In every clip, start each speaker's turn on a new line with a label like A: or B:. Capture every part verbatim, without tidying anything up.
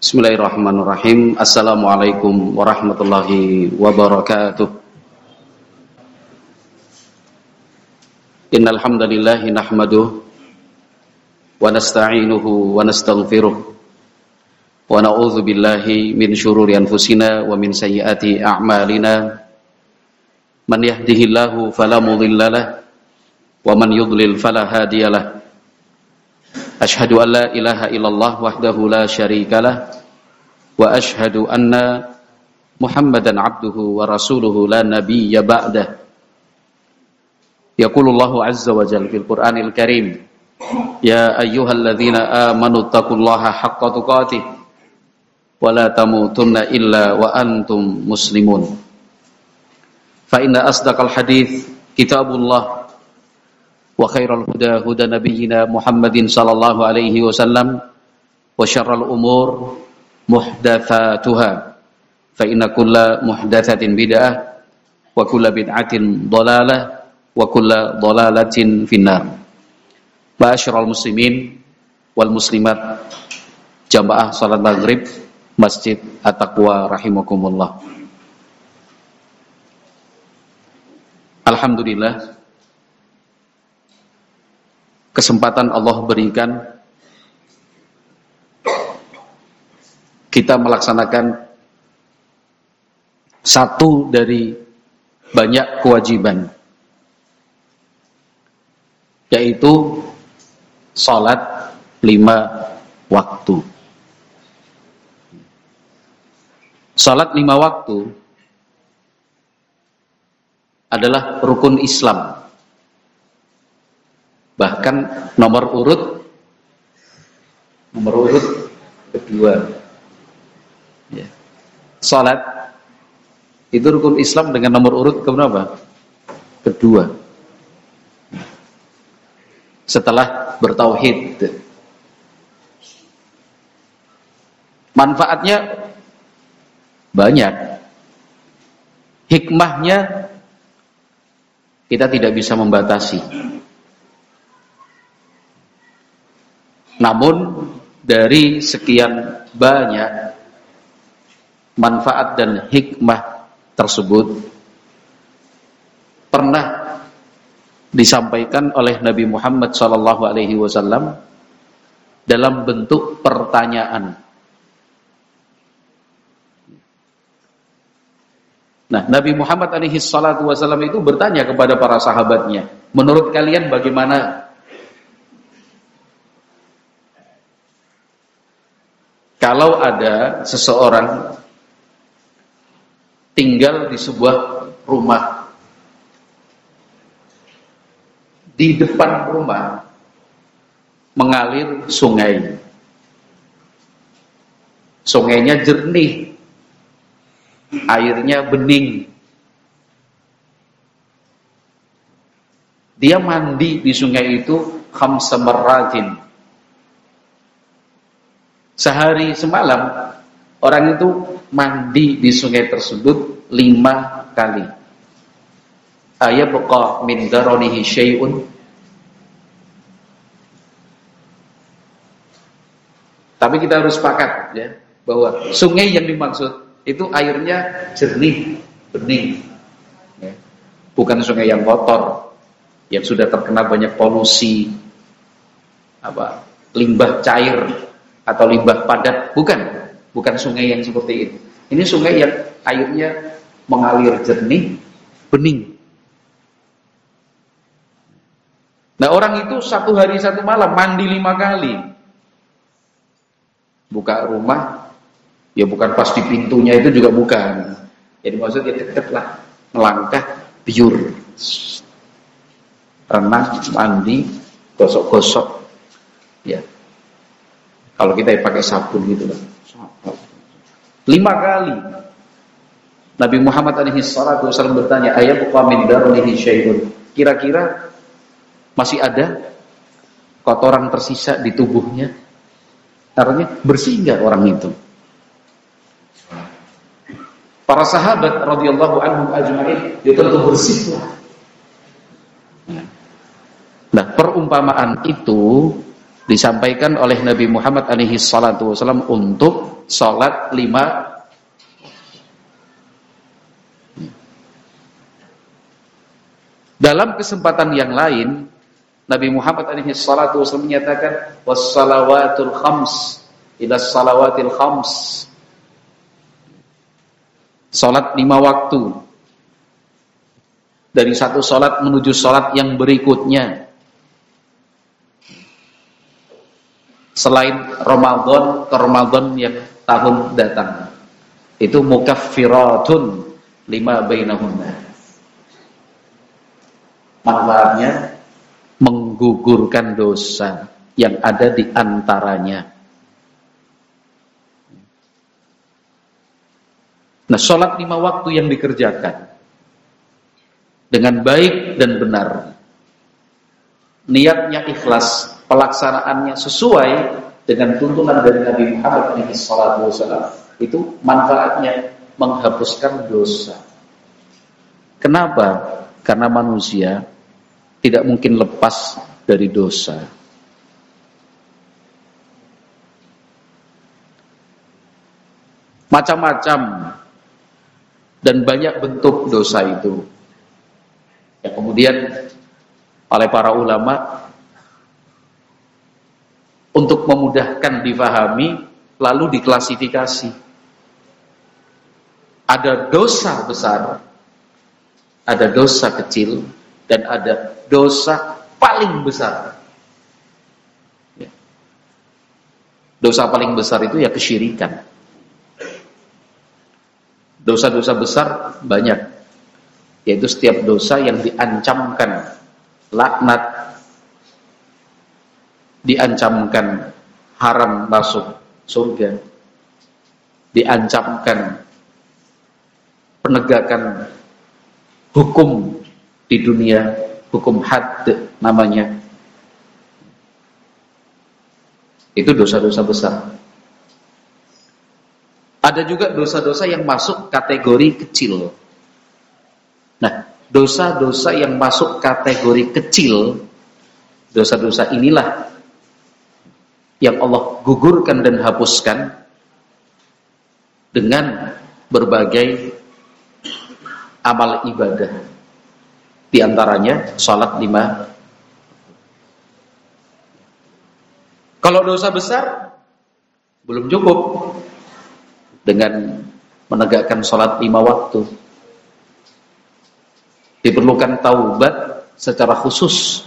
A: Bismillahirrahmanirrahim. Assalamualaikum warahmatullahi wabarakatuh. Innal hamdalillah nahmaduhu wa nasta'inuhu wa nastaghfiruh wa na'udzu billahi min syururi anfusina wa min sayyiati a'malina. Man yahdihillahu fala mudhillalah wa man yudlil fala hadiyalah. Ashhadu an la ilaha illallah wahdahu la syarikalah wa ashhadu anna Muhammadan abduhu wa rasuluhu la nabiyya ba'dah. Yaqulullahu azza wa jalla fil Qur'anil Karim, ya ayyuhalladzina amanu taqullaha haqqa tuqatih wa la tamutunna illa wa antum muslimun. Fa inna asdaqal hadits kitabullah wa khairal huda huda nabiyyina Muhammadin sallallahu alaihi wasallam wa syarrul umur muhdatsatuha fa inna kulla muhdatsatin bid'ah wa kulla bid'atin dhalalah wa kulla dhalalatin finnar. Ma'asyiral muslimin wal muslimat, jamaah salat maghrib Masjid At-Taqwa rahimakumullah. Alhamdulillah, kesempatan Allah berikan kita melaksanakan satu dari banyak kewajiban, yaitu salat lima waktu. Salat lima waktu adalah rukun Islam. Bahkan nomor urut nomor urut kedua, ya. Salat itu rukun Islam dengan nomor urut keberapa? Kedua, setelah bertauhid. Manfaatnya banyak, hikmahnya kita tidak bisa membatasi. Namun dari sekian banyak manfaat dan hikmah tersebut pernah disampaikan oleh Nabi Muhammad sallallahu alaihi wasallam dalam bentuk pertanyaan. Nah, Nabi Muhammad alaihi salatu wasallam itu bertanya kepada para sahabatnya, menurut kalian bagaimana kalau ada seseorang tinggal di sebuah rumah, di depan rumah mengalir sungai, sungainya jernih, airnya bening, dia mandi di sungai itu khamsa marratin. Sehari semalam orang itu mandi di sungai tersebut lima kali. Ayabqa min daranihi syai'un. Tapi kita harus sepakat, ya, bahwa sungai yang dimaksud itu airnya jernih, bening, ya. Bukan sungai yang kotor, yang sudah terkena banyak polusi, apa, limbah cair atau limbah padat. Bukan, bukan sungai yang seperti ini. Ini sungai yang airnya mengalir jernih, bening. Nah, orang itu satu hari satu malam mandi lima kali. Buka rumah, ya bukan pas di pintunya, itu juga bukan. Jadi maksudnya deket lah, melangkah, biur, renang, mandi, gosok-gosok, ya. Kalau kita pakai sabun gitu kan, lima kali. Nabi Muhammad alaihi salatu wasallam bertanya, ayabqa min daranihi syai'un. Kira-kira masih ada kotoran tersisa di tubuhnya? Artinya bersih enggak orang itu? Para sahabat radhiyallahu anhum ajma'in, ya tentu bersih lah. Nah, perumpamaan itu disampaikan oleh Nabi Muhammad alaihi salatu wasallam untuk sholat lima. Dalam kesempatan yang lain, Nabi Muhammad alaihi salatu wasallam menyatakan wassalawatul khams ila salawatil khams. Salat lima waktu. Dari satu salat menuju salat yang berikutnya. Selain Ramadan ke Ramadan yang tahun datang. Itu mukaffiratun lima bainahunna. Manfaatnya menggugurkan dosa yang ada di antaranya. Nah, sholat lima waktu yang dikerjakan dengan baik dan benar, niatnya ikhlas, pelaksanaannya sesuai dengan tuntunan dari Nabi Muhammad shallallahu alaihi wasallam, itu manfaatnya menghapuskan dosa. Kenapa? Karena manusia tidak mungkin lepas dari dosa. Macam-macam dan banyak bentuk dosa itu. Ya, kemudian oleh para ulama untuk memudahkan difahami lalu diklasifikasi. Ada dosa besar, ada dosa kecil, dan ada dosa paling besar. Ya. Dosa paling besar itu ya kesyirikan. Dosa-dosa besar banyak, yaitu setiap dosa yang diancamkan laknat, diancamkan haram masuk surga, diancamkan penegakan hukum di dunia, hukum had namanya. Itu dosa-dosa besar. Ada juga dosa-dosa yang masuk kategori kecil. Nah, dosa-dosa yang masuk kategori kecil, dosa-dosa inilah yang Allah gugurkan dan hapuskan dengan berbagai amal ibadah. Di antaranya salat lima. Kalau dosa besar belum cukup dengan menegakkan salat lima waktu. Diperlukan taubat secara khusus.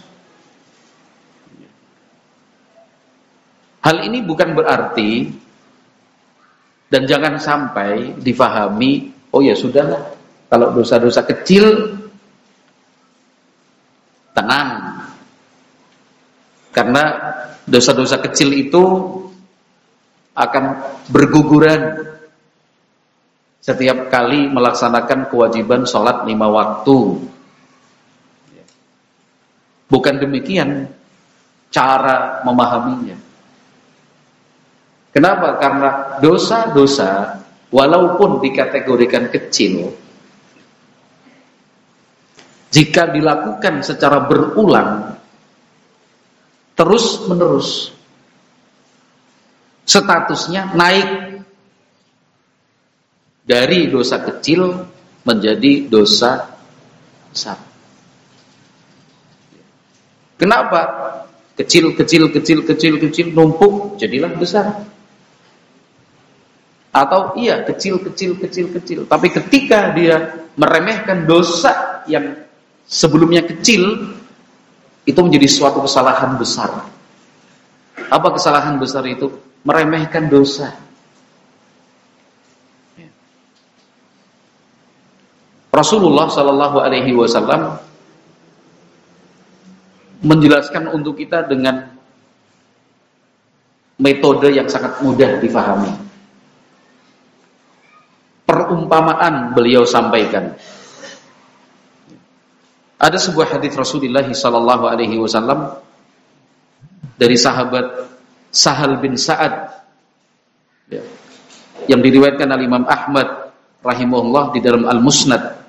A: Hal ini bukan berarti dan jangan sampai difahami, oh ya sudahlah, kalau dosa-dosa kecil tenang. Karena dosa-dosa kecil itu akan berguguran setiap kali melaksanakan kewajiban sholat lima waktu. Bukan demikian cara memahaminya. Kenapa? Karena dosa-dosa walaupun dikategorikan kecil, jika dilakukan secara berulang, terus-menerus, statusnya naik dari dosa kecil menjadi dosa besar. Kenapa? Kecil, kecil, kecil, kecil, kecil, numpuk, jadilah besar. Atau iya, kecil, kecil, kecil, kecil. Tapi ketika dia meremehkan dosa yang sebelumnya kecil, itu menjadi suatu kesalahan besar. Apa kesalahan besar itu? Meremehkan dosa. Rasulullah Shallallahu Alaihi Wasallam menjelaskan untuk kita dengan metode yang sangat mudah difahami. Perumpamaan beliau sampaikan. Ada sebuah hadis Rasulullah Shallallahu Alaihi Wasallam dari sahabat Sahal bin Sa'ad, ya, yang diriwayatkan oleh Imam Ahmad rahimahullah di dalam Al-Musnad.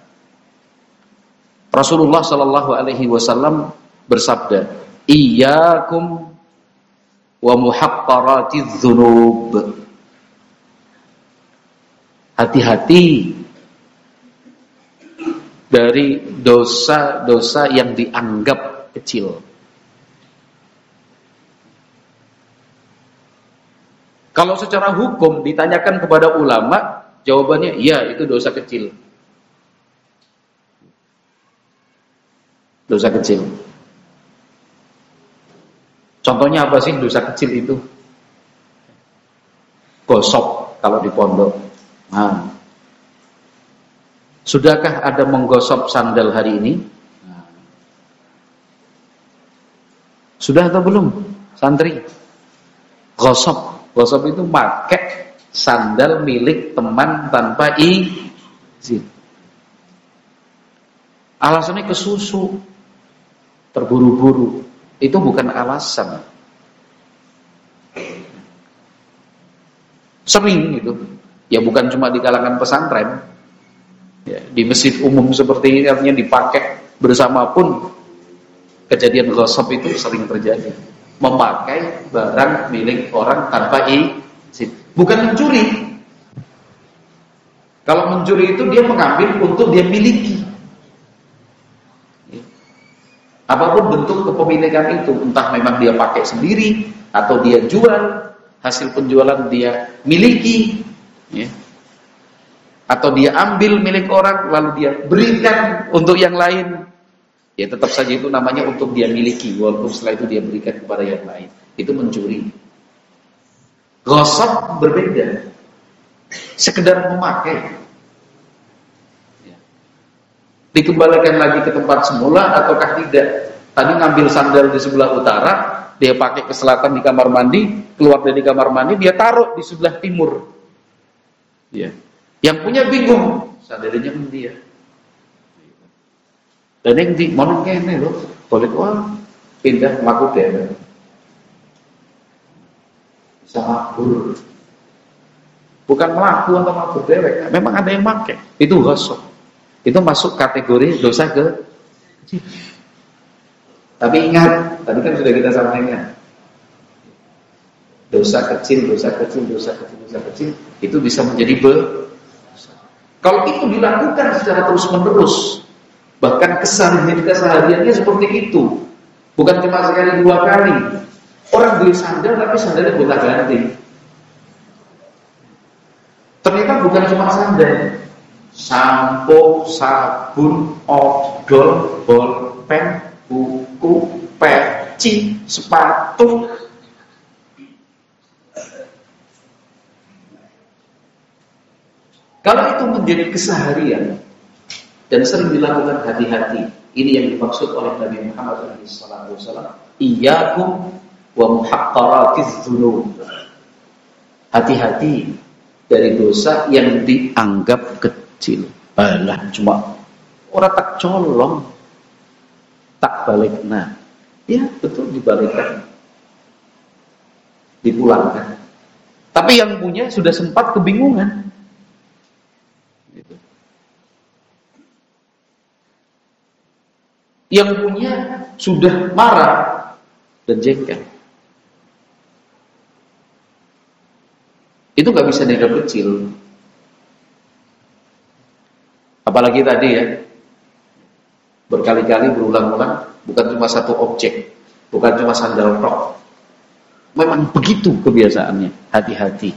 A: Rasulullah Shallallahu Alaihi Wasallam bersabda, "Iyyakum wa muhaqqaratiz dzunub. Hati-hati dari dosa-dosa yang dianggap kecil. Kalau secara hukum ditanyakan kepada ulama, jawabannya iya, itu dosa kecil. Dosa kecil. Contohnya apa sih dosa kecil itu? Gosok kalau di pondok. Nah. Sudahkah ada menggosok sandal hari ini? Nah. Sudah atau belum? Santri. Gosok. Gosok itu pakai sandal milik teman tanpa izin. Alasannya kesusu, terburu-buru. Itu bukan alasan. Sering gitu. Ya bukan cuma di kalangan pesantren. Ya, di masjid umum seperti ini artinya dipakai bersama pun kejadian gosok itu sering terjadi. Memakai barang milik orang tanpa izin. Bukan mencuri. Kalau mencuri itu dia mengambil untuk dia miliki. Apapun bentuk kepemilikan itu, entah memang dia pakai sendiri atau dia jual, hasil penjualan dia miliki, ya. Atau dia ambil milik orang lalu dia berikan untuk yang lain. Ya tetap saja itu namanya untuk dia miliki, walaupun setelah itu dia berikan kepada yang lain. Itu mencuri. Gosok berbeda. Sekedar memakai. Ya. Dikembalikan lagi ke tempat semula ataukah tidak? Tadi ngambil sandal di sebelah utara, dia pakai ke selatan di kamar mandi, keluar dari kamar mandi, dia taruh di sebelah timur. Ya. Yang punya bingung, sandalnya kan dia. Dan yang di mana kene loh, boleh wah pindah melaku dewek, bisa mabur, bukan melaku atau mabur dewek, memang ada yang pakai, itu gosok, itu masuk kategori dosa ke kecil. Tapi ingat, tadi kan sudah kita sampaikan, dosa kecil, dosa kecil, dosa kecil, dosa kecil, itu bisa menjadi besar. Kalau itu dilakukan secara terus menerus. Bahkan keseharian kesehariannya seperti itu. Bukan cuma sekali dua kali. Orang beli sandal tapi sandalnya gonta ganti. Ternyata bukan cuma sandal. Sampo, sabun, odol, bolpen, buku, peci, sepatu. Kalau itu menjadi keseharian dan sering dilakukan hati-hati. Ini yang dimaksud oleh Nabi Muhammad shallallahu alaihi wasallam. Iyyakum wa muhaqqaratiz dzunub. Hati-hati dari dosa yang dianggap kecil. Alah, cuma orang tak colong, tak balik. Nah, ya betul dibalikkan, dipulangkan. Tapi yang punya sudah sempat kebingungan. Yang punya sudah marah dan jengkel. Itu gak bisa dianggap kecil. Apalagi tadi ya, berkali-kali berulang-ulang, bukan cuma satu objek, bukan cuma sandal tok. Memang begitu kebiasaannya, hati-hati.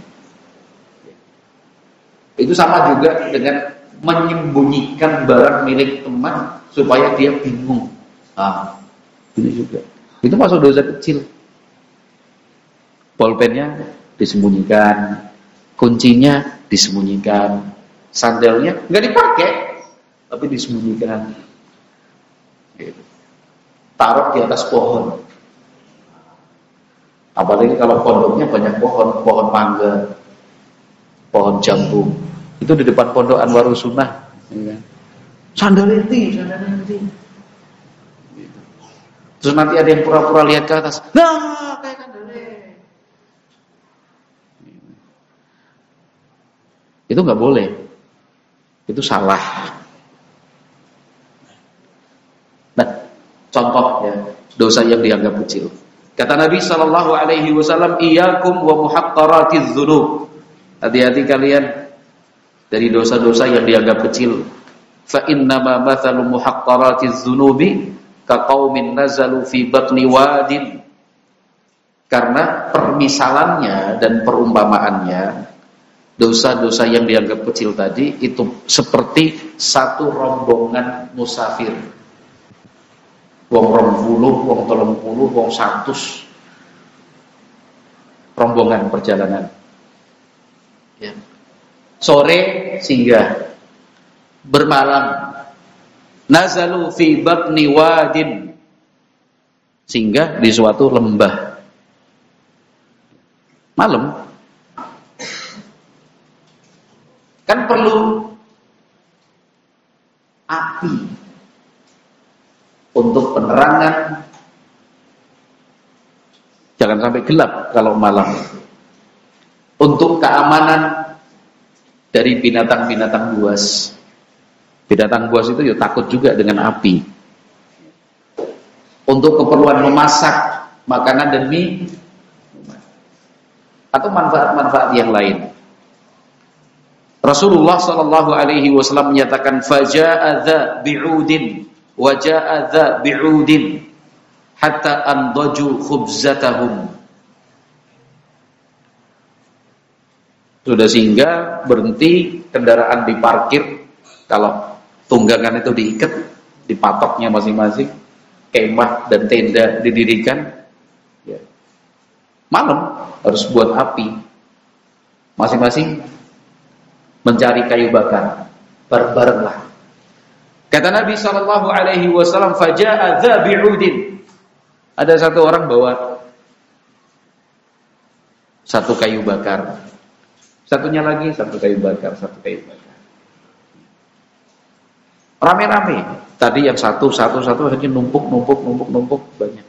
A: Itu sama juga dengan menyembunyikan barang milik teman supaya dia bingung. Ah, ini juga. Itu masuk dosa kecil. Bolpennya disembunyikan, kuncinya disembunyikan, sandalnya nggak dipakai, tapi disembunyikan. Gitu. Taruh di atas pohon. Apalagi kalau pondoknya banyak pohon, pohon mangga, pohon jambu. Itu di depan pondok Anwarus Sunnah, ya. Sandal inti, sandal inti. Gitu. Terus nanti ada yang pura-pura lihat ke atas. Nah, kayak sandalnya. Itu nggak boleh. Itu salah. Nah, contoh ya, dosa yang dianggap kecil. Kata Nabi sallallahu alaihi wasallam, "Iyyakum wa muhaqqaratiz dzunub." Hati-hati kalian dari dosa-dosa yang dianggap kecil. Fa innama mathalu muhaqqaratiz dzunubi kaqaumin nazalu fi batni wadin. Karena permisalannya dan perumpamaannya, dosa-dosa yang dianggap kecil tadi itu seperti satu rombongan musafir. Wong rong puluh, wong telung puluh, wong satus rombongan perjalanan. Ya. Sore singgah, bermalam, nazalu fi batni wadin, singgah di suatu lembah. Malam kan perlu api untuk penerangan, jangan sampai gelap kalau malam. Untuk keamanan dari binatang-binatang buas. Binatang buas itu ya takut juga dengan api. Untuk keperluan memasak makanan dan mie atau manfaat-manfaat yang lain. Rasulullah sallallahu alaihi wasallam menyatakan, "Faja'a dza bi'udin wa ja'a dza bi'udin hatta andaju khubzatahum." Sudah singgah, berhenti, kendaraan diparkir. Kalau tunggangan itu diikat, dipatoknya masing-masing, kemah dan tenda didirikan. Ya. Malam harus buat api, masing-masing mencari kayu bakar, bareng-barenglah. Kata Nabi sallallahu alaihi wasallam, "Faja'a dza bi'udin." Ada satu orang bawa satu kayu bakar. Satunya lagi satu kayu bakar, satu kayu bakar. Rame-rame. Tadi yang satu, satu, satu akhirnya numpuk, numpuk, numpuk, numpuk banyak.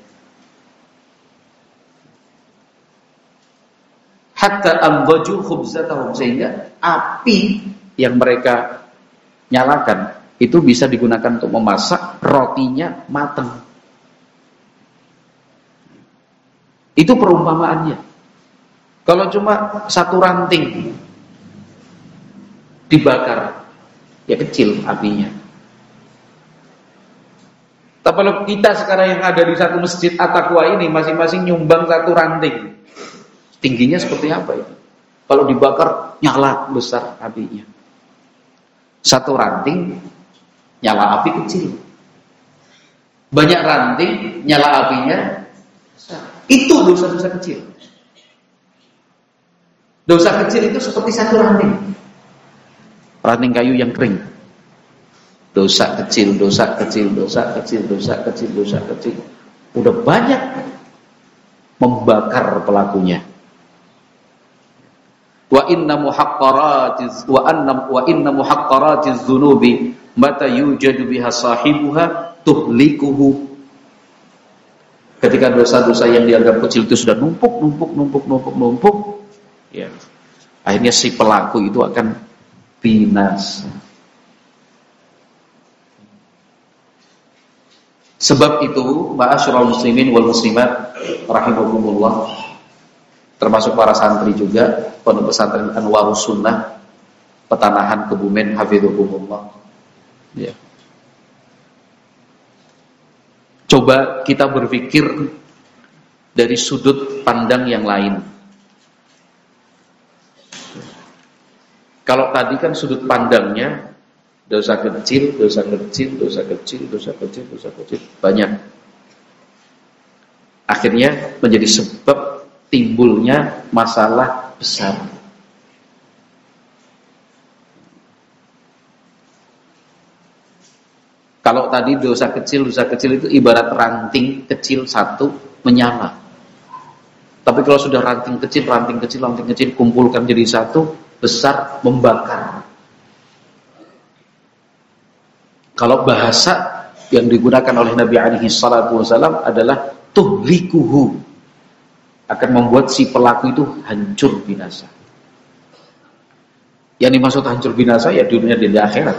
A: Hatta ambaju khubzatahum, sehingga api yang mereka nyalakan itu bisa digunakan untuk memasak, rotinya matang. Itu perumpamaannya. Kalau cuma satu ranting dibakar, ya kecil apinya. Tapi kalau kita sekarang yang ada di satu masjid At-Taqwa ini masing-masing nyumbang satu ranting, tingginya seperti apa itu? Kalau dibakar nyala besar apinya. Satu ranting nyala api kecil. Banyak ranting nyala apinya besar. Itu dosa-dosa kecil. Dosa kecil itu seperti satu ranting. Ranting kayu yang kering. Dosa kecil, dosa kecil, dosa kecil, dosa kecil, dosa kecil. Udah banyak membakar pelakunya. Wa inna muhaqqaratiz wa anna wa inna muhaqqaratiz dzunubi mata yujadu biha sahibuha tuhlikuhu. Ketika dosa-dosa yang dianggap kecil itu sudah numpuk, numpuk, numpuk, numpuk, numpuk, ya, akhirnya si pelaku itu akan binasa. Sebab itu, ma'asyiral muslimin wal muslimat rahimakumullah, termasuk para santri juga, pondok pesantren Anwarus Sunnah, Petanahan Kebumen, hafidhukumullah. Ya. Coba kita berpikir dari sudut pandang yang lain. Kalau tadi kan sudut pandangnya dosa kecil, dosa kecil, dosa kecil, dosa kecil, dosa kecil, banyak. Akhirnya menjadi sebab timbulnya masalah besar. Kalau tadi dosa kecil, dosa kecil itu ibarat ranting kecil satu menyala. Tapi kalau sudah ranting kecil, ranting kecil, ranting kecil kumpulkan jadi satu, besar, membakar. Kalau bahasa yang digunakan oleh Nabi alaihi salatu wasallam adalah tuhlikuhu, akan membuat si pelaku itu hancur binasa. Yang dimaksud hancur binasa ya dunia dan di akhirat.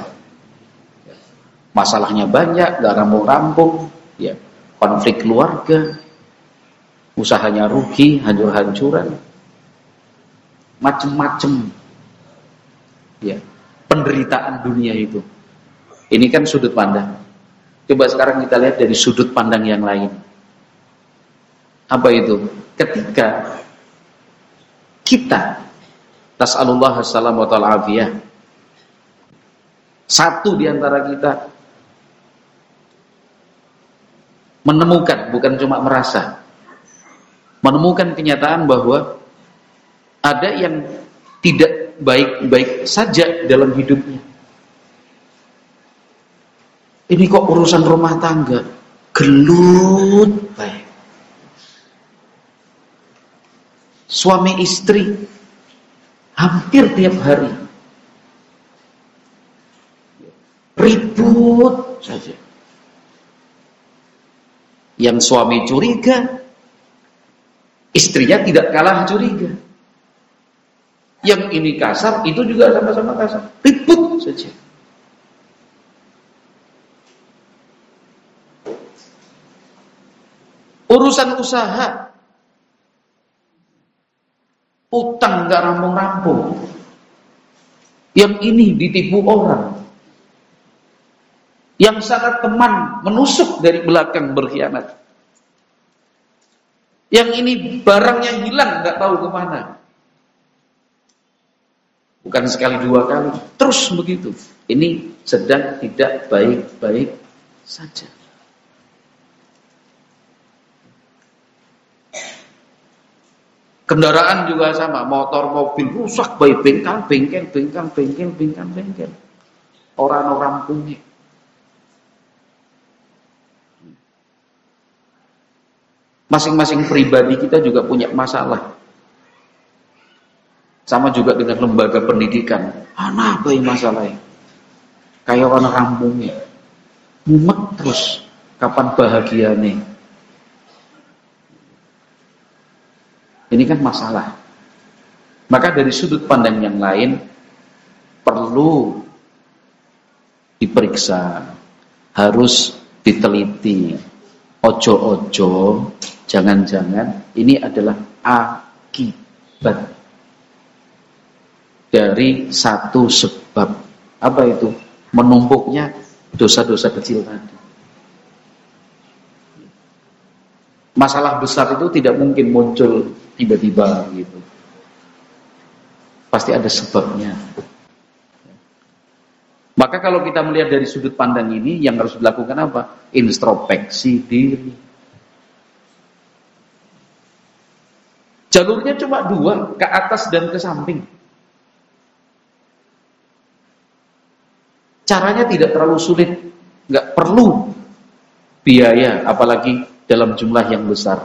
A: Masalahnya banyak, gak rampung-rampung, ya, konflik keluarga, usahanya rugi, hancur-hancuran, macem-macem, ya, penderitaan dunia itu. Ini kan sudut pandang. Coba sekarang kita lihat dari sudut pandang yang lain. Apa itu? Ketika kita tas'alullah assalam wa ta'ala, satu di antara kita menemukan, bukan cuma merasa, menemukan kenyataan bahwa ada yang tidak baik-baik saja dalam hidupnya. Ini kok urusan rumah tangga gelut baik. Suami istri hampir tiap hari ribut saja. Yang suami curiga, istrinya tidak kalah curiga. Yang ini kasar, itu juga sama-sama kasar. Ribut saja. Urusan usaha, utang gak rampung-rampung. Yang ini ditipu orang. Yang sangat teman menusuk dari belakang berkhianat. Yang ini barangnya hilang gak tahu kemana. Bukan sekali dua kali, terus begitu. Ini sedang tidak baik-baik saja. Kendaraan juga sama, motor, mobil rusak baik, bengkal, bengkel, bengkal, bengkel, bengkal, bengkel. Orang-orang punya. Masing-masing pribadi kita juga punya masalah. Sama juga dengan lembaga pendidikan. Anak apa yang masalahnya? Kayak orang kampungnya. Mumet terus. Kapan bahagianya? Ini kan masalah. Maka dari sudut pandang yang lain perlu diperiksa, harus diteliti. Ojo-ojo, jangan-jangan ini adalah akibat dari satu sebab. Apa itu? Menumpuknya dosa-dosa kecil tadi. Masalah besar itu tidak mungkin muncul tiba-tiba gitu. Pasti ada sebabnya. Maka kalau kita melihat dari sudut pandang ini, yang harus dilakukan apa? Introspeksi diri. Jalurnya cuma dua, ke atas dan ke samping. Caranya tidak terlalu sulit, nggak perlu biaya, apalagi dalam jumlah yang besar.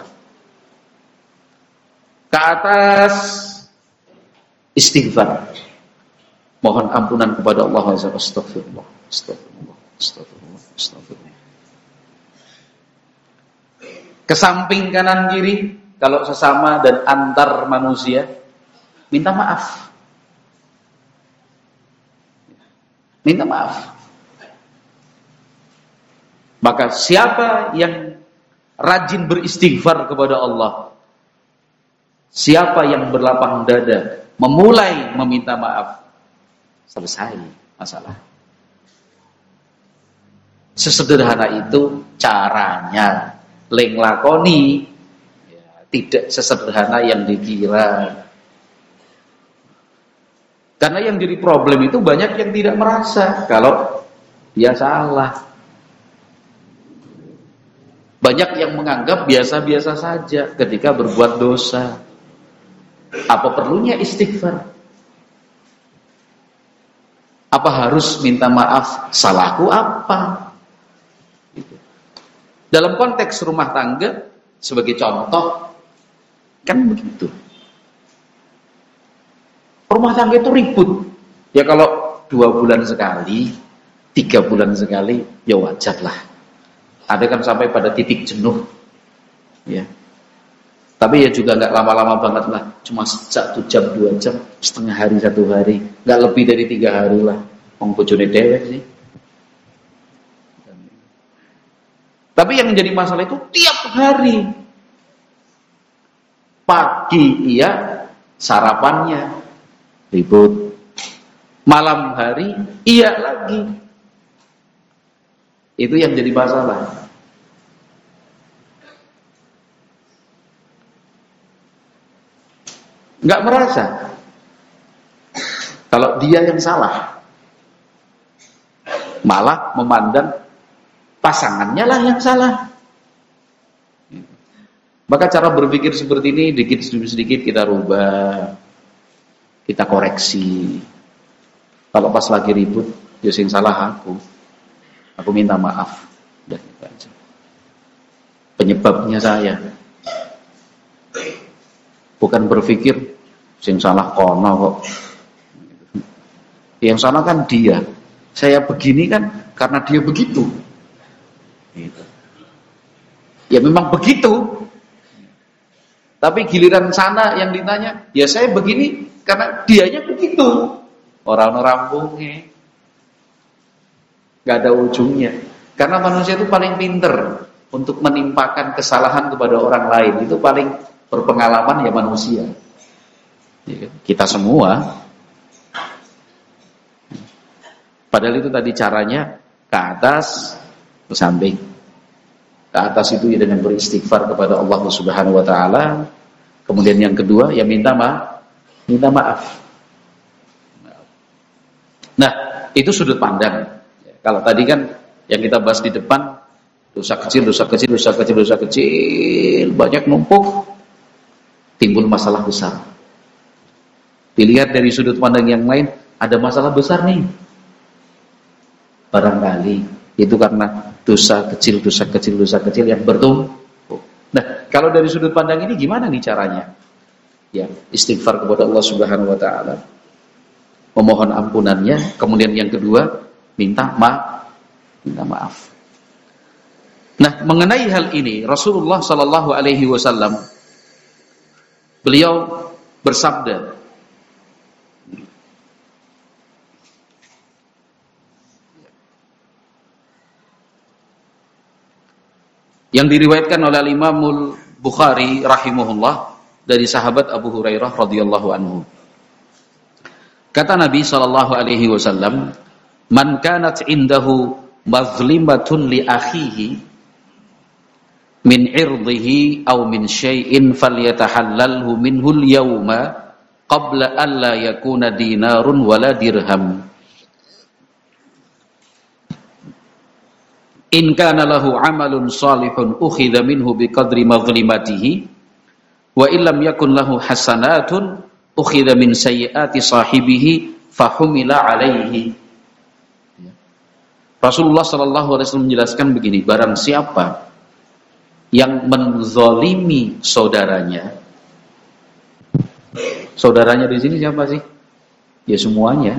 A: Ke atas, istighfar. Mohon ampunan kepada Allah. Astagfirullah, astagfirullah, astagfirullah, astagfirullah. Ke samping kanan kiri, kalau sesama dan antar manusia, minta maaf. Minta maaf. Maka siapa yang rajin beristighfar kepada Allah, siapa yang berlapang dada memulai meminta maaf, selesai masalah. Sesederhana itu caranya. Leng lakoni ya, tidak sesederhana yang dikira. Karena yang jadi problem itu banyak yang tidak merasa kalau dia salah. Banyak yang menganggap biasa-biasa saja ketika berbuat dosa. Apa perlunya istighfar? Apa harus minta maaf? Salahku apa? Gitu. Dalam konteks rumah tangga, sebagai contoh, kan begitu. Rumah tangga itu ribut. Ya kalau dua bulan sekali, tiga bulan sekali, ya wajar lah. Ada kan sampai pada titik jenuh. Ya. Tapi ya juga nggak lama-lama banget lah. Cuma satu jam, dua jam, setengah hari, satu hari. Nggak lebih dari tiga hari lah. Wong bojone dewek sih. Tapi yang menjadi masalah itu tiap hari. Pagi iya, sarapannya ribut. Malam hari iya lagi. Itu yang jadi masalah. Nggak merasa kalau dia yang salah, malah memandang pasangannya lah yang salah. Maka cara berpikir seperti ini dikit demi sedikit kita rubah, kita koreksi. Kalau pas lagi ribut, ya sing salah aku, aku minta maaf, dan itu aja. Penyebabnya saya, bukan berpikir sing salah kono kok. Yang salah kan dia. Saya begini kan karena dia begitu. Gitu. Ya memang begitu. Tapi giliran sana yang ditanya, ya saya begini karena dianya begitu. Orang-orang rampungnya. Gak ada ujungnya. Karena manusia itu paling pinter untuk menimpakan kesalahan kepada orang lain. Itu paling berpengalaman ya manusia. Kita semua. Padahal itu tadi caranya ke atas, ke samping. Ke atas itu ya dengan beristighfar kepada Allah Subhanahu wa taala. Kemudian yang kedua ya minta maaf, minta maaf. Nah, itu sudut pandang. Kalau tadi kan yang kita bahas di depan dosa kecil, dosa kecil, dosa kecil, dosa kecil, banyak numpuk, timbul masalah besar. Dilihat dari sudut pandang yang lain, ada masalah besar nih. Barangkali itu karena dosa kecil, dosa kecil, dosa kecil yang bertumpuk. Nah, kalau dari sudut pandang ini gimana nih caranya? Ya, istighfar kepada Allah Subhanahu wa taala. Memohon ampunannya, kemudian yang kedua, minta maaf. Minta maaf. Nah, mengenai hal ini, Rasulullah sallallahu alaihi wasallam beliau bersabda, yang diriwayatkan oleh Imam Bukhari rahimahullah dari sahabat Abu Hurairah radhiyallahu anhu. Kata Nabi sallallahu alaihi wasallam, "Man kanat indahu mazlimatun li akhihi min irdihi aw min syai'in falyatahallalhu minhu al-yawma qabla an la yakuna dinarun wala dirham." In kana lahu amalun salihun ukhidha minhu biqadri mazlimatihi wa illam yakun lahu hasanatun ukhidha min sayyiati sahibihi fahumila alaihi. Rasulullah sallallahu alaihi wasallam menjelaskan begini, barang siapa yang menzalimi saudaranya. Saudaranya di sini siapa sih? Ya semuanya.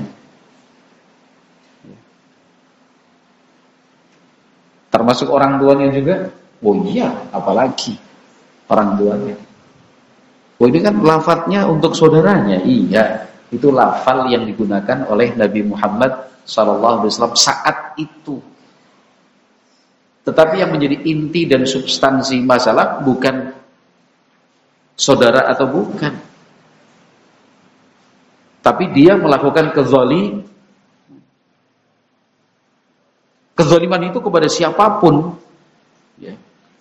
A: Termasuk orang tuanya juga. Oh iya, apalagi orang tuanya. Oh ini kan lafadznya untuk saudaranya. Iya, itu lafal yang digunakan oleh Nabi Muhammad sallallahu alaihi wasallam saat itu. Tetapi yang menjadi inti dan substansi masalah bukan saudara atau bukan. Tapi dia melakukan kezalim. Kezaliman itu kepada siapapun, ya.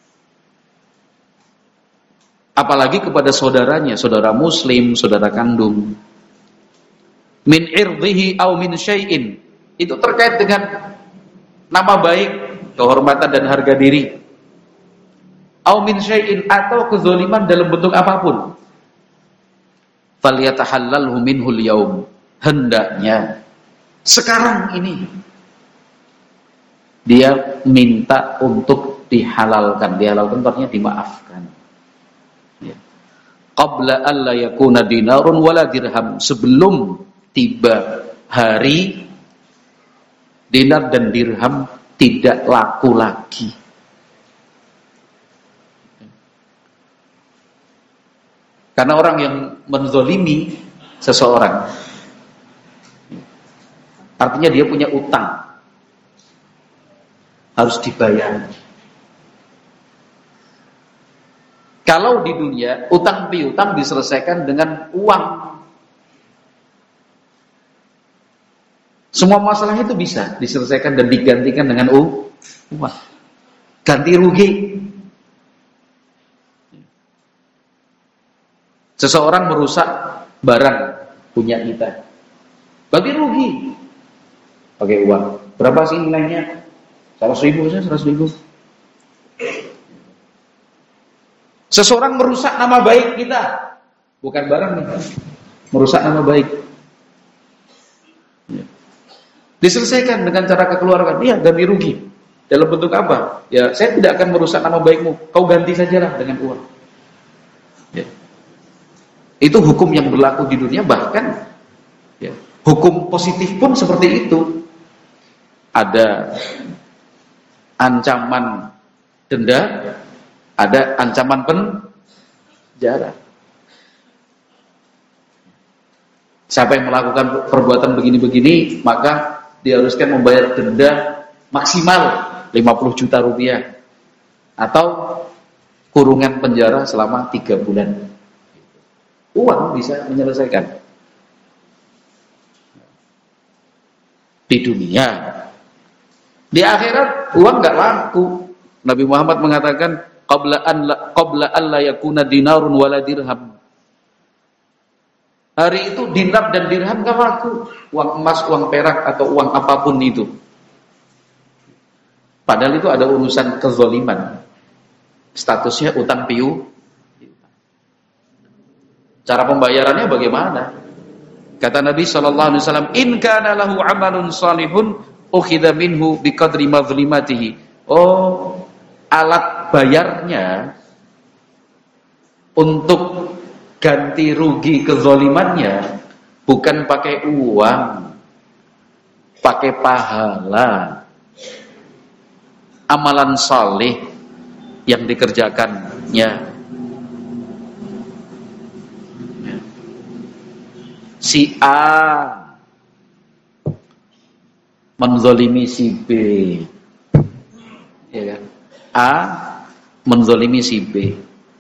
A: Apalagi kepada saudaranya, saudara muslim, saudara kandung. Min irdihi aw min syai'in, itu terkait dengan nama baik, kehormatan dan harga diri. Aw min syai'in, atau kezaliman dalam bentuk apapun. Falyatahallalhu minhul yaum, hendaknya sekarang ini dia minta untuk dihalalkan. Dihalalkan artinya dimaafkan. Ya. Qabla alla yakuna dinarun wala dirham, sebelum tiba hari dinar dan dirham tidak laku lagi. Karena orang yang menzalimi seseorang artinya dia punya utang, harus dibayar. Kalau di dunia utang piutang diselesaikan dengan uang. Semua masalah itu bisa diselesaikan dan digantikan dengan uang. Ganti rugi. Seseorang merusak barang punya kita, ganti rugi pakai uang. Berapa sih nilainya? Seratus ribu saja, seratus ribu. Seseorang merusak nama baik kita, bukan barang nih, merusak nama baik. Diselesaikan dengan cara kekeluargaan, iya ganti rugi. Dalam bentuk apa? Ya saya tidak akan merusak nama baikmu, kau ganti sajalah dengan uang. Ya. Itu hukum yang berlaku di dunia, bahkan ya, hukum positif pun seperti itu. Ada ancaman denda, ada ancaman penjara. Siapa yang melakukan perbuatan begini-begini, maka diharuskan membayar denda maksimal lima puluh juta rupiah atau kurungan penjara selama tiga bulan. Uang bisa menyelesaikan. Di dunia. Di akhirat uang enggak laku. Nabi Muhammad mengatakan qabla an la, qabla an la yakuna dinarun wala dirham. Hari itu dinar dan dirham enggak laku. Uang emas, uang perak atau uang apapun itu. Padahal itu ada urusan kezaliman. Statusnya utang piu. Cara pembayarannya bagaimana? Kata Nabi sallallahu alaihi wasallam, "In kana lahu 'amalun salihun ukhidha minhu biqadri mazlimatihi." Oh, alat bayarnya untuk ganti rugi kezalimannya bukan pakai uang, pakai pahala. Amalan saleh yang dikerjakannya. Si A menzalimi si B, ya kan? A menzalimi si B.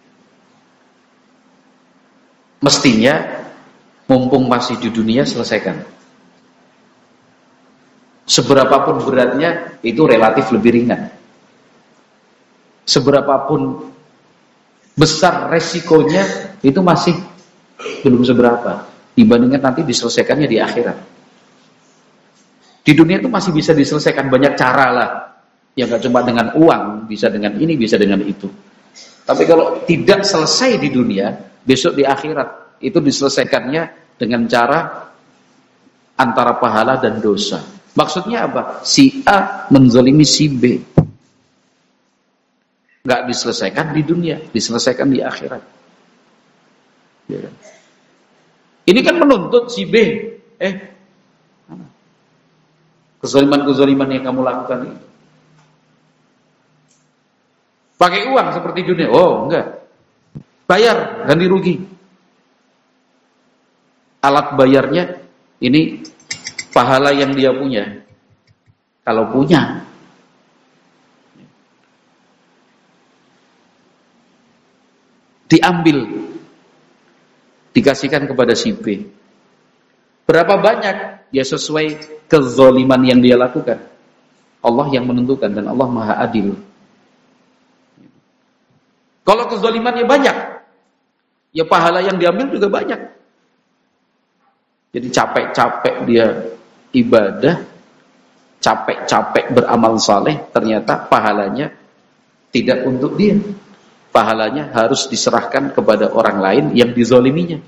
A: Mestinya mumpung masih di dunia selesaikan. Seberapapun beratnya itu relatif lebih ringan. Seberapapun besar resikonya itu masih belum seberapa dibandingkan nanti diselesaikannya di akhirat. Di dunia itu masih bisa diselesaikan banyak cara lah. Ya gak cuma dengan uang, bisa dengan ini, bisa dengan itu. Tapi kalau tidak selesai di dunia, besok di akhirat itu diselesaikannya dengan cara antara pahala dan dosa. Maksudnya apa? Si A menzalimi si B. Gak diselesaikan di dunia, diselesaikan di akhirat. Ya kan? Ini kan menuntut si B, eh, kezaliman-kezaliman yang kamu lakukan itu. Pakai uang seperti dunia, oh enggak. Bayar, ganti rugi. Alat bayarnya, ini pahala yang dia punya. Kalau punya. Diambil. Dikasihkan kepada si B. Berapa banyak? Ya sesuai kezaliman yang dia lakukan. Allah yang menentukan dan Allah Maha Adil. Kalau kezalimannya banyak, ya pahala yang diambil juga banyak. Jadi capek-capek dia ibadah, capek-capek beramal saleh, ternyata pahalanya tidak untuk dia. Pahalanya harus diserahkan kepada orang lain yang dizaliminya.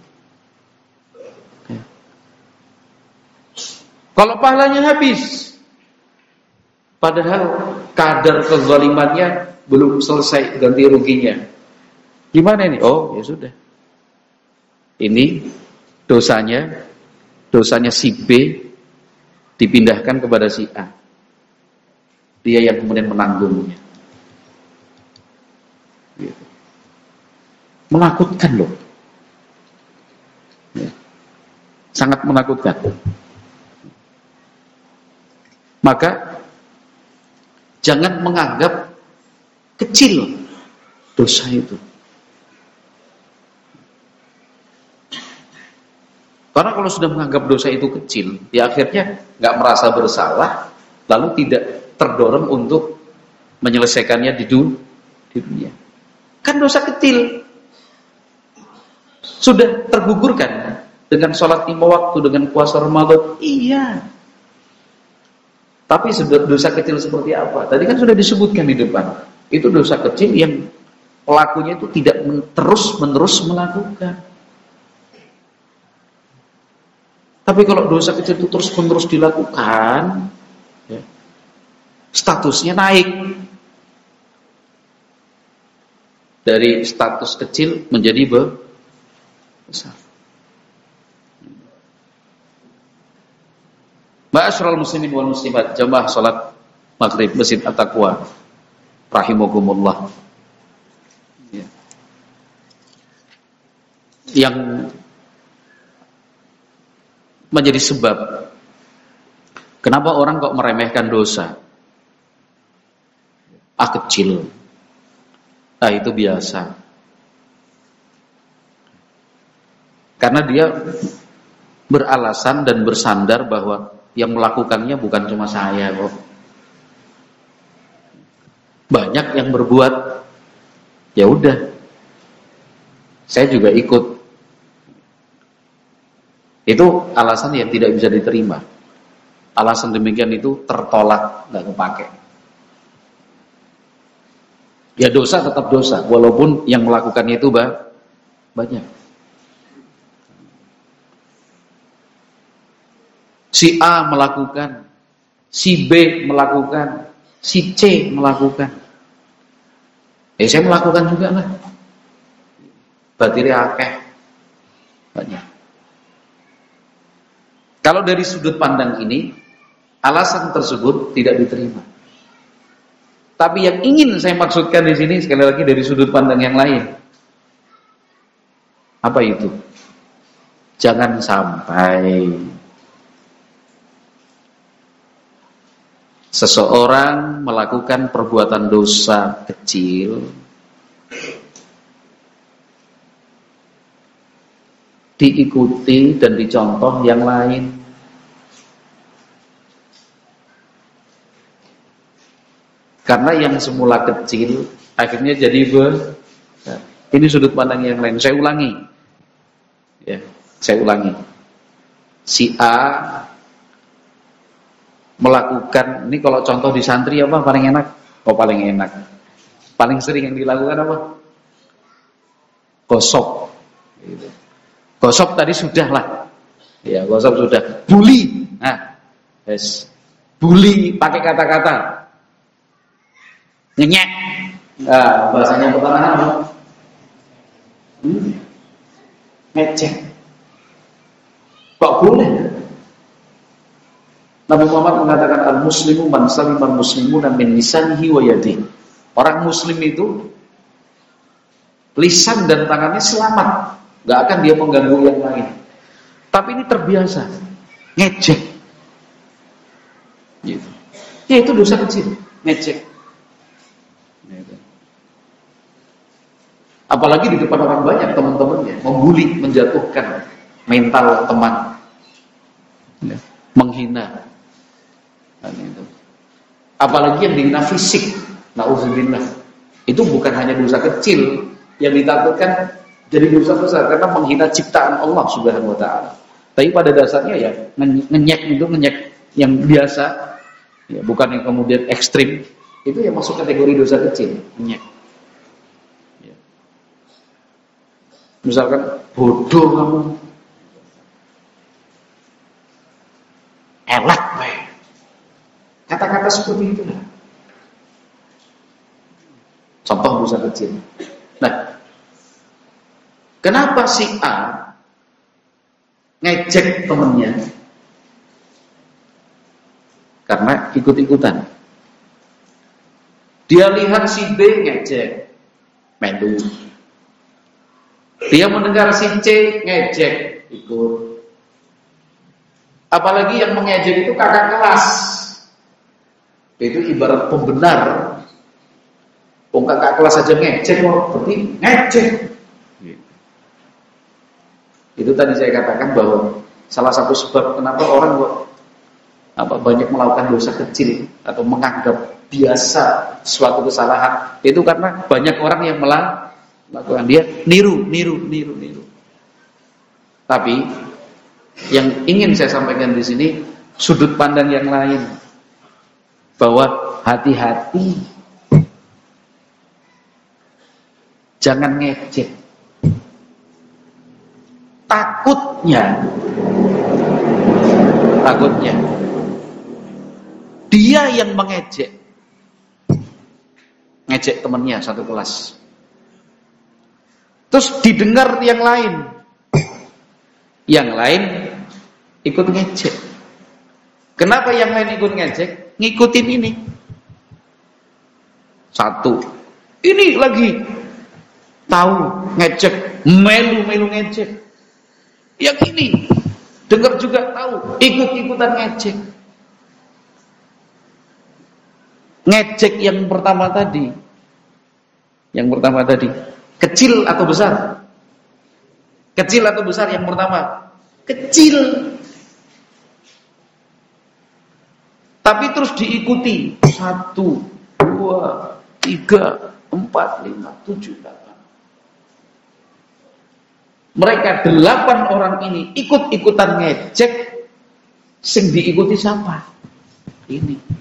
A: Kalau pahalanya habis, padahal kadar kezalimannya belum selesai ganti ruginya. Gimana ini? Oh, ya sudah. Ini dosanya, dosanya si B dipindahkan kepada si A. Dia yang kemudian menanggungnya. Gitu. Menakutkan loh. Ya. Sangat menakutkan. Maka jangan menganggap kecil dosa itu. Karena kalau sudah menganggap dosa itu kecil, ya akhirnya nggak merasa bersalah, lalu tidak terdorong untuk menyelesaikannya di dunia. Kan dosa kecil, sudah tergugurkan dengan sholat lima waktu, dengan puasa Ramadan. Iya. Tapi dosa kecil seperti apa? Tadi kan sudah disebutkan di depan. Itu dosa kecil yang pelakunya itu tidak terus-menerus melakukan. Tapi kalau dosa kecil itu terus-menerus dilakukan, ya, statusnya naik. Dari status kecil menjadi besar. Ma'asyiral muslimin wal muslimat, jamaah salat maghrib Masjid At-Taqwa rahimakumullah. Ya. Yang menjadi sebab kenapa orang kok meremehkan dosa? Ah, kecil. Ah, itu biasa. Karena dia beralasan dan bersandar bahwa yang melakukannya bukan cuma saya kok. Banyak yang berbuat. Ya udah. Saya juga ikut. Itu alasan yang tidak bisa diterima. Alasan demikian itu tertolak, nggak kepake. Ya dosa tetap dosa, walaupun yang melakukannya itu banyak. Si A melakukan, si B melakukan, si C melakukan. Eh saya melakukan juga lah. Berarti akeh. Banyak. Kalau dari sudut pandang ini, alasan tersebut tidak diterima. Tapi yang ingin saya maksudkan di sini sekali lagi dari sudut pandang yang lain. Apa itu? Jangan sampai seseorang melakukan perbuatan dosa kecil diikuti dan dicontoh yang lain. Karena yang semula kecil akhirnya jadi ber. Ini sudut pandang yang lain. Saya ulangi. Ya, saya ulangi. Si A melakukan, ini kalau contoh di santri apa paling enak? Oh paling enak. Paling sering yang dilakukan apa? Gosok. Gitu. Gosok tadi sudah lah. Ya, gosok sudah. Bully. Nah, yes. Bully pakai kata-kata. Ngenyek. Nah, bahasanya pertama apa? Hmm. Ngecek. Kok boleh? Nabi Muhammad mengatakan al-muslimu man salimal muslimuna min lisanihi wa yadihi. Orang muslim itu lisan dan tangannya selamat. Gak akan dia mengganggu yang lain. Tapi ini terbiasa ngecek. Gitu. Ya itu dosa kecil, ngecek. Gitu. Apalagi di depan orang banyak teman-temannya, membuli, menjatuhkan mental teman, ya. Menghina. Nah, gitu. Apalagi yang dihina fisik, nauzubillah. Itu bukan hanya dosa kecil yang ditakutkan jadi dosa besar karena menghina ciptaan Allah Subhanahu wa taala. Tapi pada dasarnya ya ngenyek itu ngenyek yang biasa, ya bukan yang kemudian ekstrim. Itu yang masuk kategori dosa kecil, ngenyek. Ya. Misalkan bodoh kamu. Elak we. Kata-kata seperti itu. Contoh dosa kecil. Nah, kenapa si A ngejek temennya? Karena ikut-ikutan. Dia lihat si B ngejek, melu. Dia mendengar si C ngejek, ikut. Apalagi yang mengejek itu kakak kelas. Itu ibarat pembenar. Oh, kakak kelas aja ngejek, berarti ngejek. Itu tadi saya katakan bahwa Salah satu sebab kenapa orang kok apa banyak melakukan dosa kecil atau menganggap biasa suatu kesalahan itu karena banyak orang yang melakukan, dia niru, niru, niru, niru. Tapi yang ingin saya sampaikan di sini sudut pandang yang lain, bahwa hati-hati, jangan ngejek. Takutnya, takutnya dia yang mengejek, ngejek temannya satu kelas, terus didengar yang lain, yang lain ikut ngejek. Kenapa yang lain ikut ngejek? Ngikutin ini. Satu, ini lagi tahu ngejek, melu-melu ngejek. Yang ini dengar juga tahu, ikut-ikutan ngejek. Ngejek yang pertama tadi, yang pertama tadi, kecil atau besar? Kecil atau besar yang pertama? Kecil. Tapi terus diikuti satu, dua, tiga, empat, lima, tujuh, delapan. Mereka delapan orang ini ikut-ikutan ngejek, sing diikuti siapa? Ini.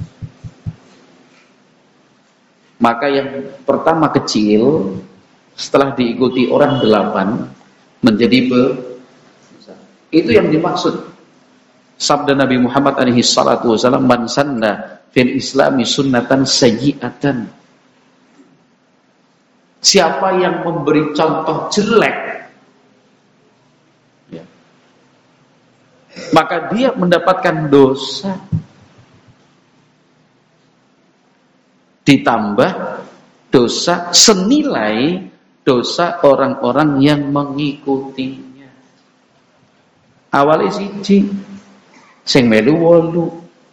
A: Maka yang pertama kecil, setelah diikuti orang delapan, menjadi besar. Itu yang dimaksud sabda Nabi Muhammad alaihi salatu wasallam, man sanna fil islami sunnatan sayyi'atan. Siapa yang memberi contoh jelek, ya, maka dia mendapatkan dosa, ditambah dosa senilai dosa orang-orang yang mengikutinya. Awalnya siji, sing melu wolu.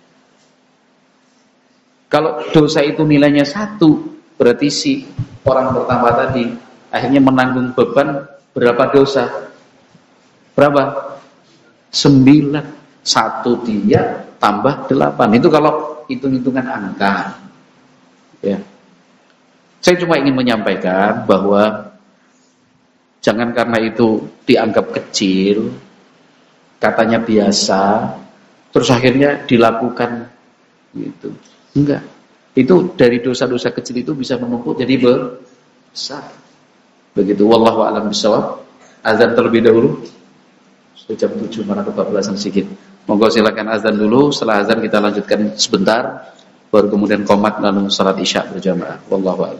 A: Kalau dosa itu nilainya satu, berarti si orang pertama tadi akhirnya menanggung beban berapa dosa? Berapa? Sembilan. Satu dia tambah delapan. Itu kalau hitung-hitungan angka. Ya. Saya cuma ingin menyampaikan bahwa jangan karena itu dianggap kecil, katanya biasa, terus akhirnya dilakukan gitu. Enggak. Itu dari dosa-dosa kecil itu bisa menumpuk jadi besar. Begitu. Wallahu a'lam bishawab. Azan terlebih dahulu. Sudah jam tujuh mana kebablasan sedikit. Monggo silakan azan dulu, setelah azan kita lanjutkan sebentar, baru kemudian qomat lalu salat isya berjamaah. Wallahu a'lam.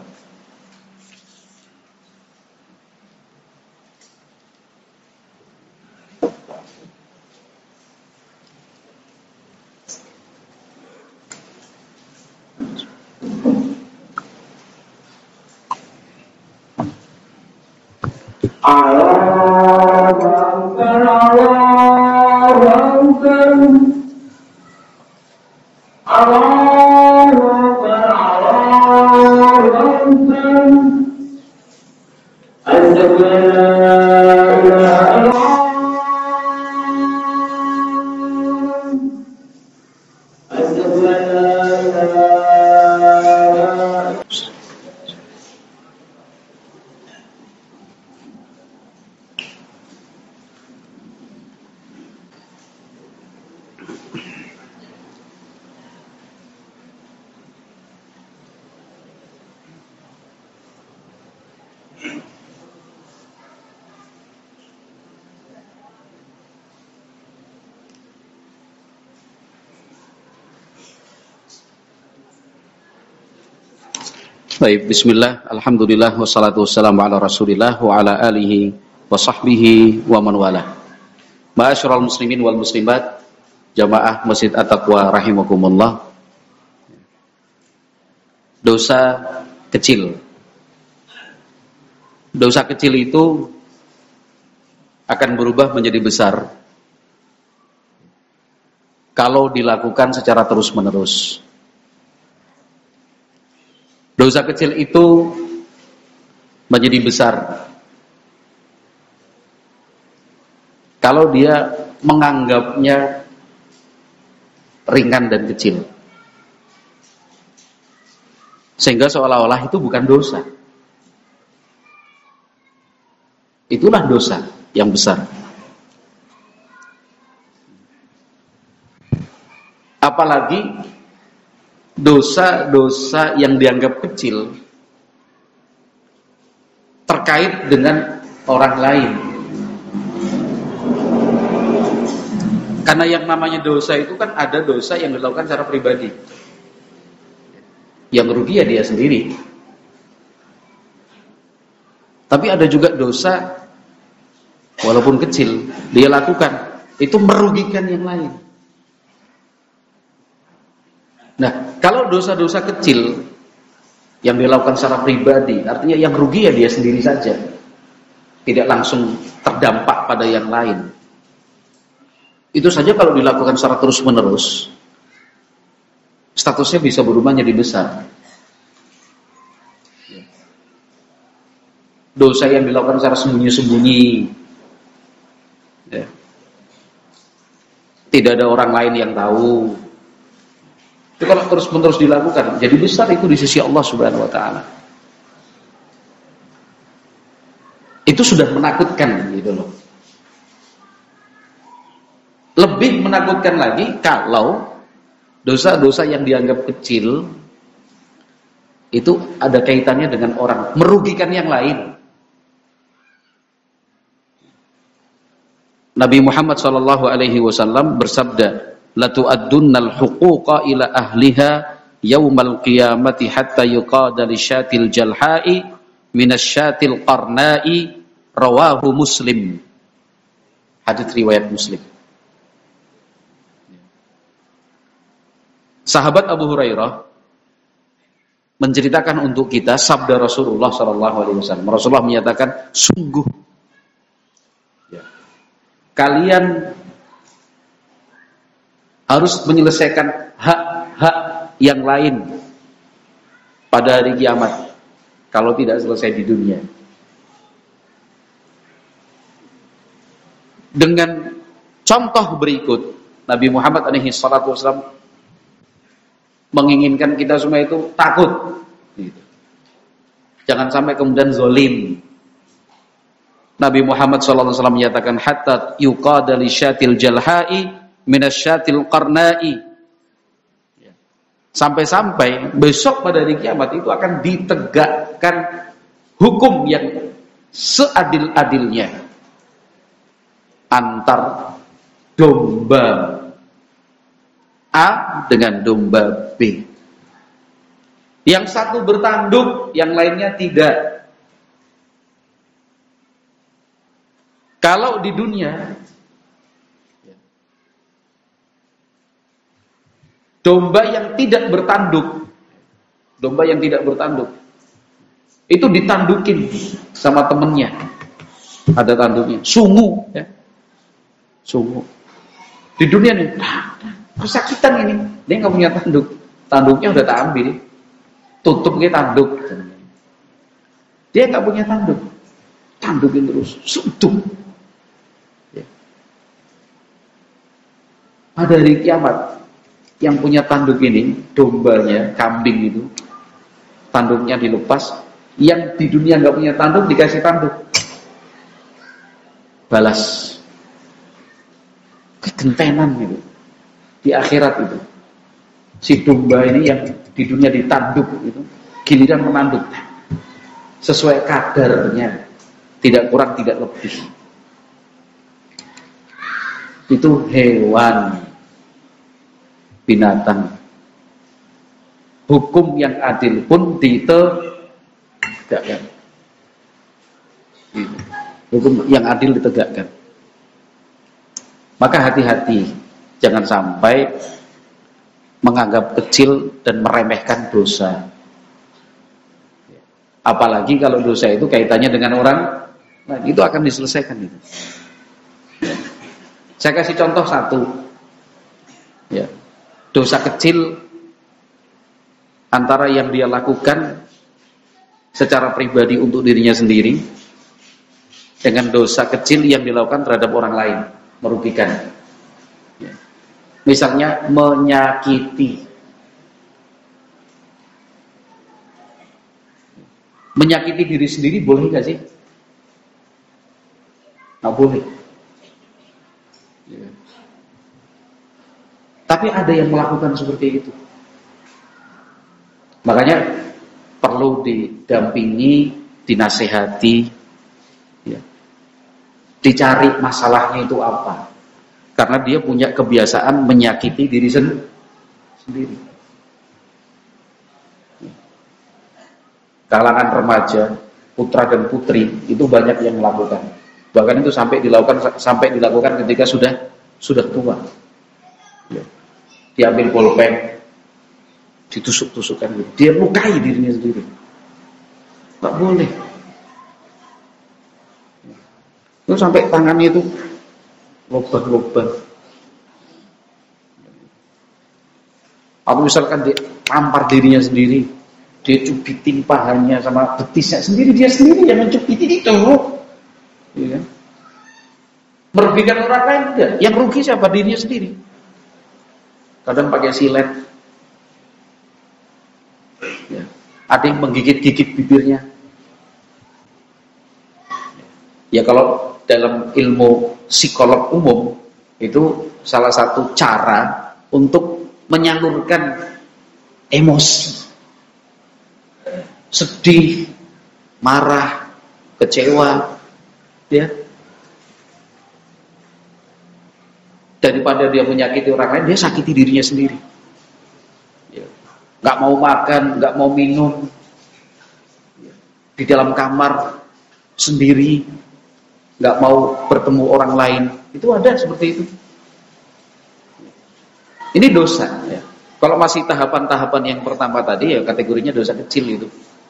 A: Baik, bismillah, alhamdulillah, wassalatu wassalamu ala rasulillah wa ala alihi wa sahbihi wa man wala. Ma'asyiral muslimin wal muslimat, jamaah Masjid At-Taqwa rahimakumullah. Dosa kecil. Dosa kecil itu akan berubah menjadi besar kalau dilakukan secara terus-menerus. Dosa kecil itu menjadi besar kalau dia menganggapnya ringan dan kecil, sehingga seolah-olah itu bukan dosa. Itulah dosa yang besar. Apalagi dosa-dosa yang dianggap kecil terkait dengan orang lain. Karena yang namanya dosa itu kan ada dosa yang dilakukan secara pribadi. Yang rugi ya dia sendiri. Tapi ada juga dosa walaupun kecil dia lakukan, itu merugikan yang lain. Nah, kalau dosa-dosa kecil yang dilakukan secara pribadi, artinya yang rugi ya dia sendiri saja, tidak langsung terdampak pada yang lain. Itu saja kalau dilakukan secara terus-menerus, statusnya bisa berubah menjadi besar. Dosa yang dilakukan secara sembunyi-sembunyi, ya, tidak ada orang lain yang tahu, itu kalau terus-menerus dilakukan, jadi besar itu di sisi Allah Subhanahu Wa Taala. Itu sudah menakutkan, gitu loh. Lebih menakutkan lagi kalau dosa-dosa yang dianggap kecil itu ada kaitannya dengan orang, merugikan yang lain. Nabi Muhammad sallallahu alaihi wasallam bersabda, "La tu'addunnal huquqa ila ahliha yaumal qiyamati hatta yuqada li syatil jalha'i minasyatil qarna'i." Rawahu Muslim. Hadits riwayat Muslim. Sahabat Abu Hurairah menceritakan untuk kita sabda Rasulullah sallallahu alaihi wasallam. Rasulullah menyatakan, sungguh ya, kalian harus menyelesaikan hak-hak yang lain pada hari kiamat kalau tidak selesai di dunia. Dengan contoh berikut, Nabi Muhammad alaihi salatu wasallam menginginkan kita semua itu takut, gitu. Jangan sampai kemudian zolim. Nabi Muhammad shallallahu alaihi wasallam menyatakan, hatta yuqada li syatil jalha'i minasyatil qarna'i. Sampai-sampai besok pada hari kiamat itu akan ditegakkan hukum yang seadil-adilnya antar domba A dengan domba B. Yang satu bertanduk, yang lainnya tidak. Kalau di dunia domba yang tidak bertanduk, domba yang tidak bertanduk itu ditandukin sama temennya. Ada tanduknya, sungu ya. Sungu. Di dunia nih, kesakitan ini, dia nggak punya tanduk, tanduknya udah tak ambil, tutupnya tanduk, dia nggak punya tanduk, tandukin terus, suntuk. Ya. Pada hari kiamat, yang punya tanduk ini, dombanya, kambing itu, tanduknya dilepas, yang di dunia nggak punya tanduk dikasih tanduk, balas, kegentenan gitu. Di akhirat itu si domba ini yang di dunia ditanduk itu giliran menanduk sesuai kadarnya, tidak kurang tidak lebih. Itu hewan, binatang. Hukum yang adil pun ditegakkan. Hukum yang adil ditegakkan. Maka hati-hati, jangan sampai menganggap kecil dan meremehkan dosa. Apalagi kalau dosa itu kaitannya dengan orang, nah itu akan diselesaikan itu. Saya kasih contoh satu. Ya. Dosa kecil antara yang dia lakukan secara pribadi untuk dirinya sendiri dengan dosa kecil yang dilakukan terhadap orang lain, merugikan. Ya. Misalnya menyakiti. Menyakiti diri sendiri boleh nggak sih? Nggak boleh. Ya. Tapi ada yang melakukan seperti itu. Makanya perlu didampingi, dinasehati, ya. Dicari masalahnya itu apa. Karena dia punya kebiasaan menyakiti diri sendiri. Kalangan remaja, putra dan putri itu banyak yang melakukan. Bahkan itu sampai dilakukan sampai dilakukan ketika sudah sudah tua. Ya. Diambil bolpen, ditusuk-tusukkan, dia lukai dirinya sendiri. Nggak boleh. Itu sampai tangannya itu lubang-lubang. Atau misalkan dia tampar dirinya sendiri, dia cubitin pahanya sama betisnya sendiri, dia sendiri yang mencubitin itu. Ya. Merugikan orang lain enggak? Yang rugi siapa? Dirinya sendiri. Kadang pakai silet. Ya. Ada yang menggigit-gigit bibirnya. Ya kalau dalam ilmu psikolog umum itu salah satu cara untuk menyalurkan emosi, sedih, marah, kecewa, ya. Daripada dia menyakiti orang lain, dia sakiti dirinya sendiri. Ya. Nggak mau makan, nggak mau minum, ya. Di dalam kamar sendiri, nggak mau bertemu orang lain, itu ada seperti itu. Ini dosa. Ya. Kalau masih tahapan-tahapan yang pertama tadi, ya kategorinya dosa kecil itu.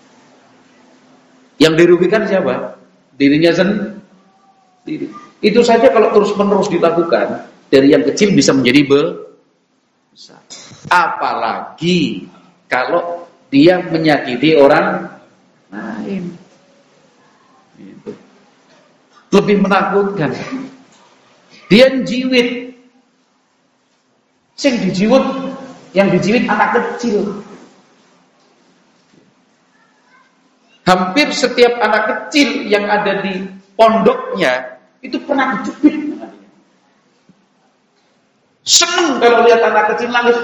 A: Yang dirugikan siapa? Dirinya sendiri. Itu saja kalau terus-menerus dilakukan, dari yang kecil bisa menjadi besar. Apalagi kalau dia menyakiti orang lain. Itu lebih menakutkan. Dia jiwit. Sing dijiwit, yang dijiwit anak kecil. Hampir setiap anak kecil yang ada di pondoknya itu pernah dicubit. Seneng kalau lihat anak kecil nangis.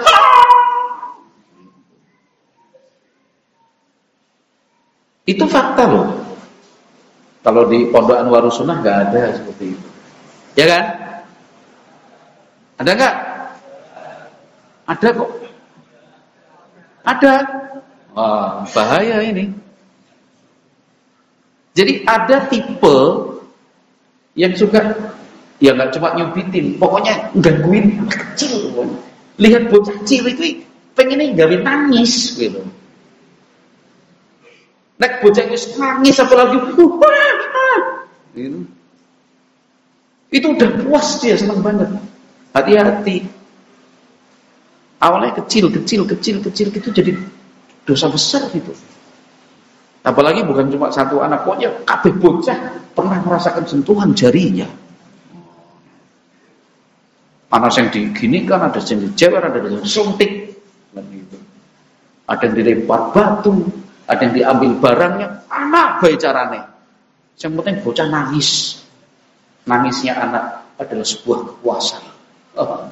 A: Itu fakta loh. Kalau di Pondok Anwarus Sunnah nggak ada seperti itu, ya kan? Ada nggak? Ada kok. Ada. Wah, bahaya ini. Jadi ada tipe yang suka, ya nggak cuma nyubitin, pokoknya gangguin anak kecil. Lihat bocah kecil itu pengennya gawin nangis gitu. Nek bocah itu nangis apalagi gitu. Itu udah puas dia, senang banget. Hati-hati. Awalnya kecil, kecil, kecil, kecil itu jadi dosa besar gitu. Apalagi bukan cuma satu anak, pokoknya kabeh bocah pernah merasakan sentuhan jarinya. Ada yang diginikan, ada yang dijewer, ada yang disuntik, gitu. Ada yang dilempar batu, ada yang diambil barangnya, anak baik carane. Yang penting bocah nangis. Nangisnya anak adalah sebuah kepuasan. Oh.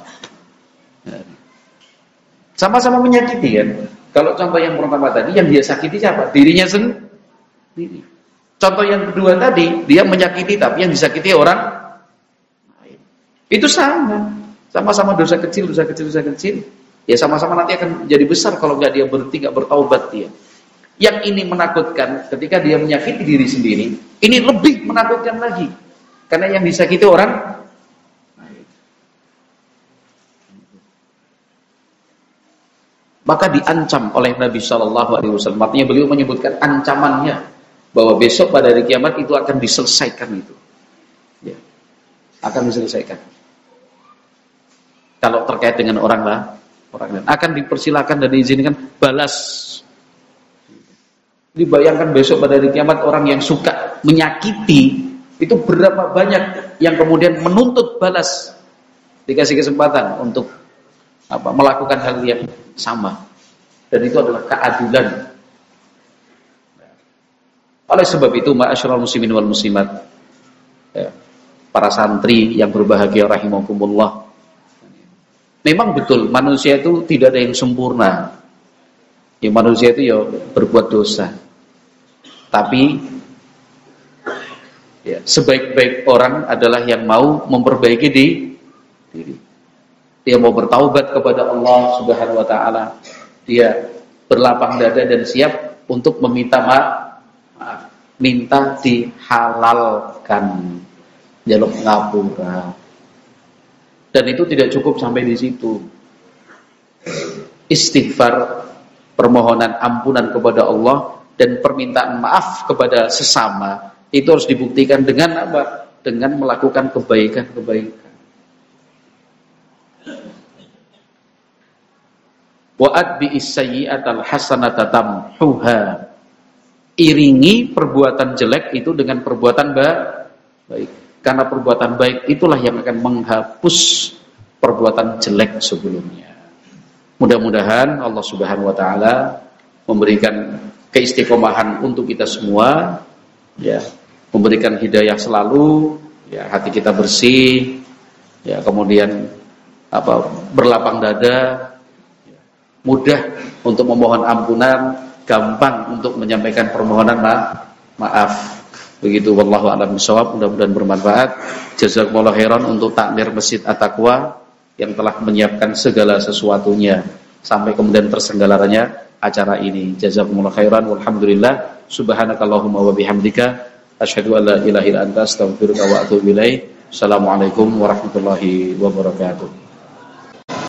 A: Sama-sama menyakiti kan. Kalau contoh yang pertama tadi, yang dia sakiti siapa? Dirinya sendiri. Contoh yang kedua tadi, dia menyakiti tapi yang disakiti orang lain. Itu sama. Sama-sama dosa kecil, dosa kecil, dosa kecil. Ya sama-sama nanti akan jadi besar kalau nggak dia berhenti, nggak bertaubat dia. Yang ini menakutkan ketika dia menyakiti diri sendiri. Ini lebih menakutkan lagi. Karena yang disakiti orang lain. Maka diancam oleh Nabi Shallallahu Alaihi Wasallam. Artinya beliau menyebutkan ancamannya bahwa besok pada hari kiamat itu akan diselesaikan itu, ya, akan diselesaikan. Kalau terkait dengan orang lah, orang lain akan dipersilakan dan diizinkan balas. Dibayangkan besok pada hari kiamat orang yang suka menyakiti Itu berapa banyak yang kemudian menuntut balas, dikasih kesempatan untuk apa, melakukan hal yang sama. Dan itu adalah keadilan. Oleh sebab itu, ma'asyiral muslimin wal muslimat, ya, para santri yang berbahagia rahimakumullah, memang betul manusia itu tidak ada yang sempurna. Ya, manusia itu ya berbuat dosa. Tapi ya, sebaik-baik orang adalah yang mau memperbaiki di diri. Dia mau bertaubat kepada Allah Subhanahu wa taala. Dia berlapang dada dan siap untuk meminta maaf. Minta dihalalkan, jaluk ngapura. Dan itu tidak cukup sampai di situ. Istighfar, permohonan ampunan kepada Allah dan permintaan maaf kepada sesama itu harus dibuktikan dengan apa? Dengan melakukan kebaikan-kebaikan. Wa'ad bi'is sayyi'atal hasanata tamhuha. Iringi perbuatan jelek itu dengan perbuatan baik. Karena perbuatan baik itulah yang akan menghapus perbuatan jelek sebelumnya. Mudah-mudahan Allah Subhanahu wa taala memberikan keistiqomahan untuk kita semua, ya, memberikan hidayah selalu, ya, hati kita bersih, ya, kemudian apa, berlapang dada, ya, mudah untuk memohon ampunan, gampang untuk menyampaikan permohonan ma maaf. Begitu, wallahu a'lam bishawab. Mudah-mudahan bermanfaat. Jazakumullah khairan untuk takmir Masjid At-Taqwa yang telah menyiapkan segala sesuatunya sampai kemudian terselenggaranya acara ini. Jazakumullah khairan. Walhamdulillah. Subhanakallahumma wa bihamdika asyhadu an la ilaha illa anta astaghfiruka wa atubu ilaik. Assalamualaikum warahmatullahi wabarakatuh.